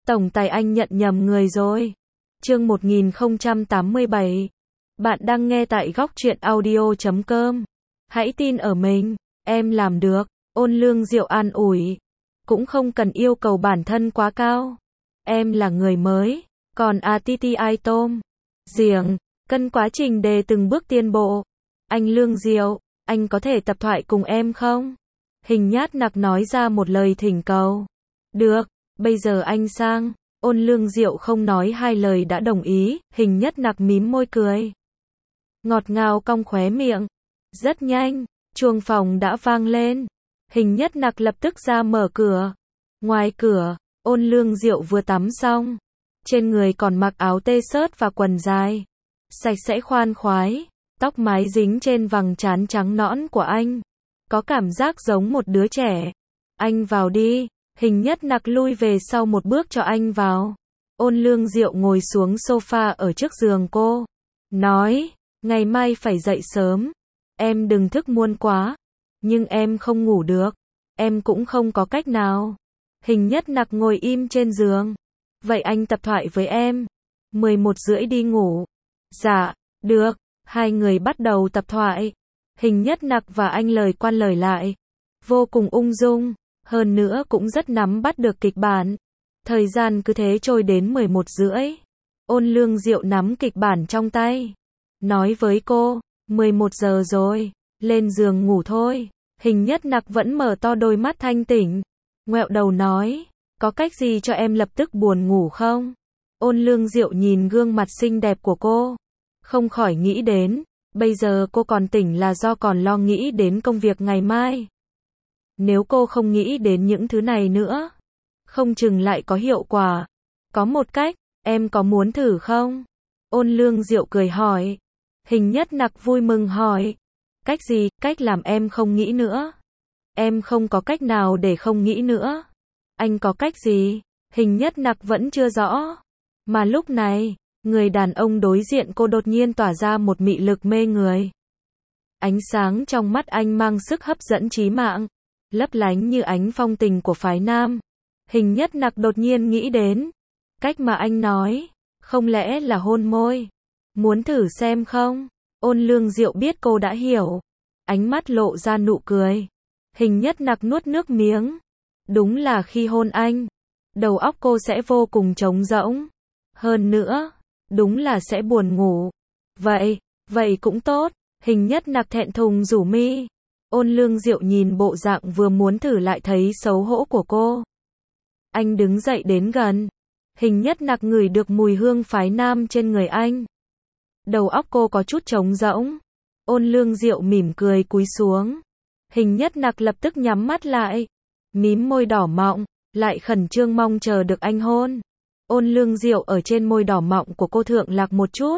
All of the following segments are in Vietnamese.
Tổng tài anh nhận nhầm người rồi. Chương 1087. Bạn đang nghe tại góc truyện audio.com. Hãy tin ở mình, em làm được. Ôn Lương Diệu an ủi. Cũng không cần yêu cầu bản thân quá cao. Em là người mới, còn ATTI tôm giềng, cần quá trình để từng bước tiến bộ. Anh Lương Diệu, anh có thể tập thoại cùng em không? Hình Nhát Nặc nói ra một lời thỉnh cầu. Được, bây giờ anh sang. Ôn Lương Diệu không nói hai lời đã đồng ý. Hình Nhất Nặc mím môi cười, ngọt ngào cong khóe miệng. Rất nhanh, chuông phòng đã vang lên. Hình Nhất Nặc lập tức ra mở cửa. Ngoài cửa, Ôn Lương Diệu vừa tắm xong, trên người còn mặc áo t-shirt và quần dài, sạch sẽ khoan khoái, tóc mái dính trên vầng trán trắng nõn của anh, có cảm giác giống một đứa trẻ. Anh vào đi. Hình Nhất Nặc lui về sau một bước cho anh vào. Ôn Lương Diệu ngồi xuống sofa ở trước giường cô, nói, ngày mai phải dậy sớm, em đừng thức muộn quá. Nhưng em không ngủ được, em cũng không có cách nào. Hình Nhất Nặc ngồi im trên giường. Vậy anh tập thoại với em. 11:30 đi ngủ. Dạ, được. Hai người bắt đầu tập thoại. Hình Nhất Nặc và anh lời qua lời lại, vô cùng ung dung, hơn nữa cũng rất nắm bắt được kịch bản. Thời gian cứ thế trôi đến 11:30. Ôn Lương Diệu nắm kịch bản trong tay, nói với cô, 11 giờ rồi, lên giường ngủ thôi. Hình Nhất Nặc vẫn mở to đôi mắt thanh tỉnh, ngoẹo đầu nói, có cách gì cho em lập tức buồn ngủ không? Ôn Lương Diệu nhìn gương mặt xinh đẹp của cô, không khỏi nghĩ đến, bây giờ cô còn tỉnh là do còn lo nghĩ đến công việc ngày mai. Nếu cô không nghĩ đến những thứ này nữa, không chừng lại có hiệu quả. Có một cách, em có muốn thử không? Ôn Lương Diệu cười hỏi. Hình Nhất Nặc vui mừng hỏi, cách gì? Cách làm em không nghĩ nữa. Em không có cách nào để không nghĩ nữa. Anh có cách gì? Hình Nhất Nặc vẫn chưa rõ. Mà lúc này, người đàn ông đối diện cô đột nhiên tỏa ra một mị lực mê người. Ánh sáng trong mắt anh mang sức hấp dẫn chí mạng, lấp lánh như ánh phong tình của phái nam. Hình Nhất Nặc đột nhiên nghĩ đến cách mà anh nói, không lẽ là hôn môi? Muốn thử xem không? Ôn Lương Diệu biết cô đã hiểu, ánh mắt lộ ra nụ cười. Hình Nhất Nặc nuốt nước miếng. Đúng là khi hôn anh, đầu óc cô sẽ vô cùng trống rỗng. Hơn nữa, đúng là sẽ buồn ngủ. Vậy cũng tốt. Hình Nhất Nặc thẹn thùng rủ mi. Ôn Lương Diệu nhìn bộ dạng vừa muốn thử lại thấy xấu hổ của cô. Anh đứng dậy đến gần. Hình Nhất Nặc ngửi được mùi hương phái nam trên người anh. Đầu óc cô có chút trống rỗng. Ôn Lương Diệu mỉm cười cúi xuống. Hình Nhất Nặc lập tức nhắm mắt lại, mím môi đỏ mọng, lại khẩn trương mong chờ được anh hôn. Ôn Lương Diệu ở trên môi đỏ mọng của cô thượng lạc một chút,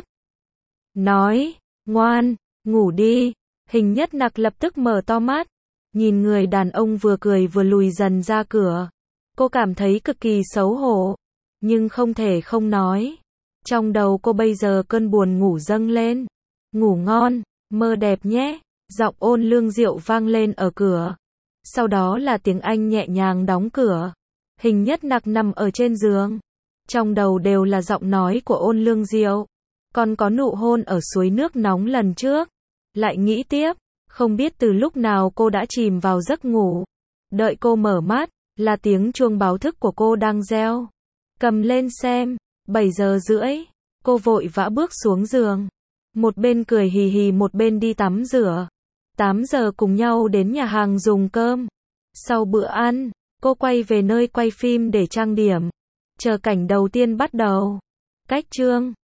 nói, ngoan, ngủ đi. Hình Nhất Nặc lập tức mở to mắt, nhìn người đàn ông vừa cười vừa lùi dần ra cửa. Cô cảm thấy cực kỳ xấu hổ, nhưng không thể không nói. Trong đầu cô bây giờ cơn buồn ngủ dâng lên. Ngủ ngon, mơ đẹp nhé. Giọng Ôn Lương Diệu vang lên ở cửa. Sau đó là tiếng Anh nhẹ nhàng đóng cửa. Hình Nhất Nặc nằm ở trên giường. Trong đầu đều là giọng nói của Ôn Lương Diệu. Còn có nụ hôn ở suối nước nóng lần trước. Lại nghĩ tiếp, không biết từ lúc nào cô đã chìm vào giấc ngủ. Đợi cô mở mắt, là tiếng chuông báo thức của cô đang reo. Cầm lên xem, 7:30. Cô vội vã bước xuống giường. Một bên cười hì hì một bên đi tắm rửa. 8 giờ cùng nhau đến nhà hàng dùng cơm. Sau bữa ăn, cô quay về nơi quay phim để trang điểm. Chờ cảnh đầu tiên bắt đầu. Cách chương